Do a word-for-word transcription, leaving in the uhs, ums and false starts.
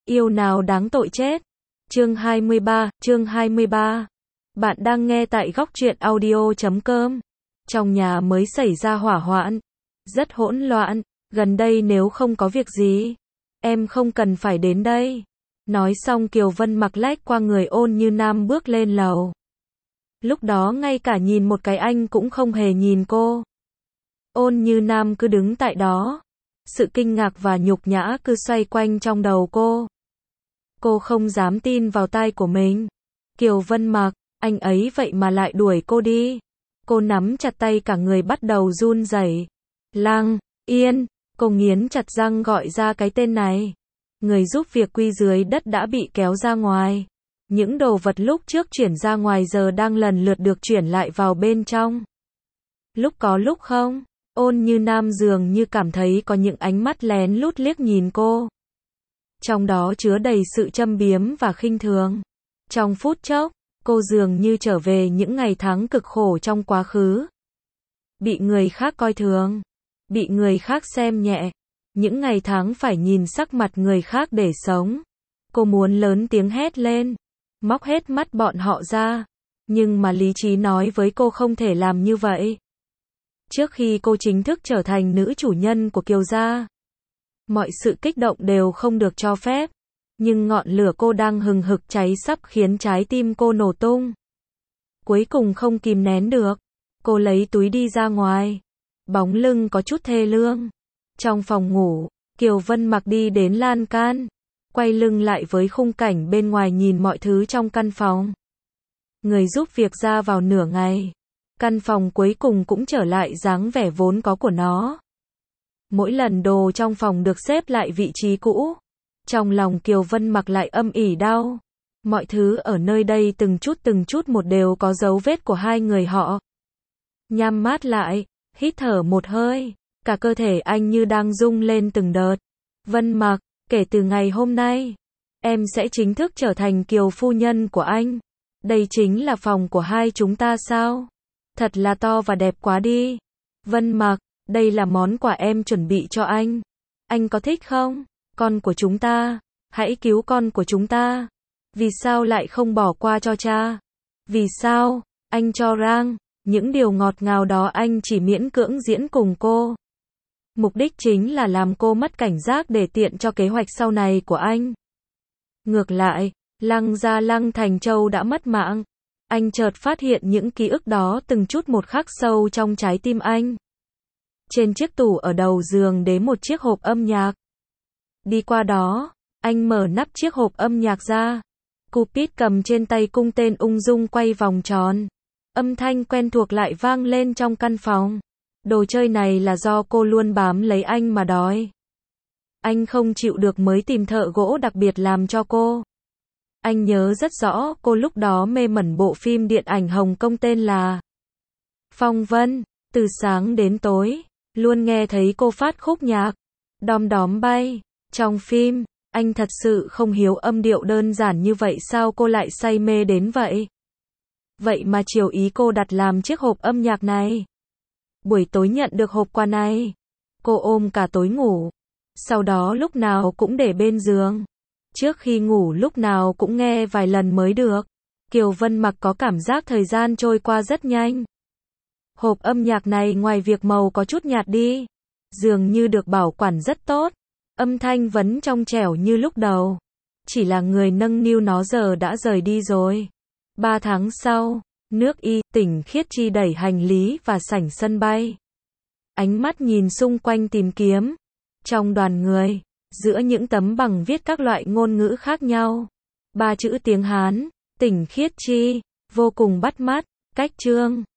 Yêu nào đáng tội chết. Chương hai mươi ba, chương hai mươi ba. Bạn đang nghe tại góc truyện audio chấm com. Trong nhà mới xảy ra hỏa hoạn. Rất hỗn loạn. Gần đây nếu không có việc gì, em không cần phải đến đây. Nói xong Kiều Vân mặc lách qua người Ôn Như Nam bước lên lầu. Lúc đó ngay cả nhìn một cái anh cũng không hề nhìn cô. Ôn Như Nam cứ đứng tại đó. Sự kinh ngạc và nhục nhã cứ xoay quanh trong đầu cô. Cô không dám tin vào tai của mình. Kiều Vân mặc, anh ấy vậy mà lại đuổi cô đi. Cô nắm chặt tay cả người bắt đầu run rẩy. Lăng Yên, cô nghiến chặt răng gọi ra cái tên này. Người giúp việc quy dưới đất đã bị kéo ra ngoài. Những đồ vật lúc trước chuyển ra ngoài giờ đang lần lượt được chuyển lại vào bên trong. Lúc có lúc không, Ôn Như Nam dường như cảm thấy có những ánh mắt lén lút liếc nhìn cô. Trong đó chứa đầy sự châm biếm và khinh thường. Trong phút chốc, cô dường như trở về những ngày tháng cực khổ trong quá khứ. Bị người khác coi thường, bị người khác xem nhẹ, những ngày tháng phải nhìn sắc mặt người khác để sống. Cô muốn lớn tiếng hét lên, móc hết mắt bọn họ ra, nhưng mà lý trí nói với cô không thể làm như vậy. Trước khi cô chính thức trở thành nữ chủ nhân của Kiều gia, mọi sự kích động đều không được cho phép, nhưng ngọn lửa cô đang hừng hực cháy sắp khiến trái tim cô nổ tung. Cuối cùng không kìm nén được, cô lấy túi đi ra ngoài. Bóng lưng có chút thê lương. Trong phòng ngủ, Kiều Vân mặc đi đến lan can, quay lưng lại với khung cảnh bên ngoài nhìn mọi thứ trong căn phòng. Người giúp việc ra vào nửa ngày, căn phòng cuối cùng cũng trở lại dáng vẻ vốn có của nó. Mỗi lần đồ trong phòng được xếp lại vị trí cũ, trong lòng Kiều Vân mặc lại âm ỉ đau. Mọi thứ ở nơi đây từng chút từng chút một đều có dấu vết của hai người họ. Nhắm mắt lại, hít thở một hơi, cả cơ thể anh như đang rung lên từng đợt. Vân mặc, kể từ ngày hôm nay, em sẽ chính thức trở thành Kiều phu nhân của anh. Đây chính là phòng của hai chúng ta sao? Thật là to và đẹp quá đi. Vân mặc, đây là món quà em chuẩn bị cho anh. Anh có thích không? Con của chúng ta, hãy cứu con của chúng ta. Vì sao lại không bỏ qua cho cha? Vì sao, anh cho Rang, những điều ngọt ngào đó anh chỉ miễn cưỡng diễn cùng cô. Mục đích chính là làm cô mất cảnh giác để tiện cho kế hoạch sau này của anh. Ngược lại, Lăng gia Lăng Thành Châu đã mất mạng. Anh chợt phát hiện những ký ức đó từng chút một khắc sâu trong trái tim anh. Trên chiếc tủ ở đầu giường để một chiếc hộp âm nhạc. Đi qua đó, anh mở nắp chiếc hộp âm nhạc ra. Cupid cầm trên tay cung tên ung dung quay vòng tròn. Âm thanh quen thuộc lại vang lên trong căn phòng. Đồ chơi này là do cô luôn bám lấy anh mà đòi. Anh không chịu được mới tìm thợ gỗ đặc biệt làm cho cô. Anh nhớ rất rõ cô lúc đó mê mẩn bộ phim điện ảnh Hồng Kông tên là Phong Vân. Từ sáng đến tối, luôn nghe thấy cô phát khúc nhạc Đom Đóm Bay. Trong phim, anh thật sự không hiểu âm điệu đơn giản như vậy sao cô lại say mê đến vậy. Vậy mà chiều ý cô đặt làm chiếc hộp âm nhạc này. Buổi tối nhận được hộp quà này, cô ôm cả tối ngủ. Sau đó lúc nào cũng để bên giường. Trước khi ngủ lúc nào cũng nghe vài lần mới được. Kiều Vân mặc có cảm giác thời gian trôi qua rất nhanh. Hộp âm nhạc này ngoài việc màu có chút nhạt đi, dường như được bảo quản rất tốt. Âm thanh vẫn trong trẻo như lúc đầu. Chỉ là người nâng niu nó giờ đã rời đi rồi. Ba tháng sau, nước Y, tỉnh Khiết Chi đẩy hành lý và sảnh sân bay. Ánh mắt nhìn xung quanh tìm kiếm. Trong đoàn người, giữa những tấm bằng viết các loại ngôn ngữ khác nhau. Ba chữ tiếng Hán, tỉnh Khiết Chi, vô cùng bắt mắt, cách trương.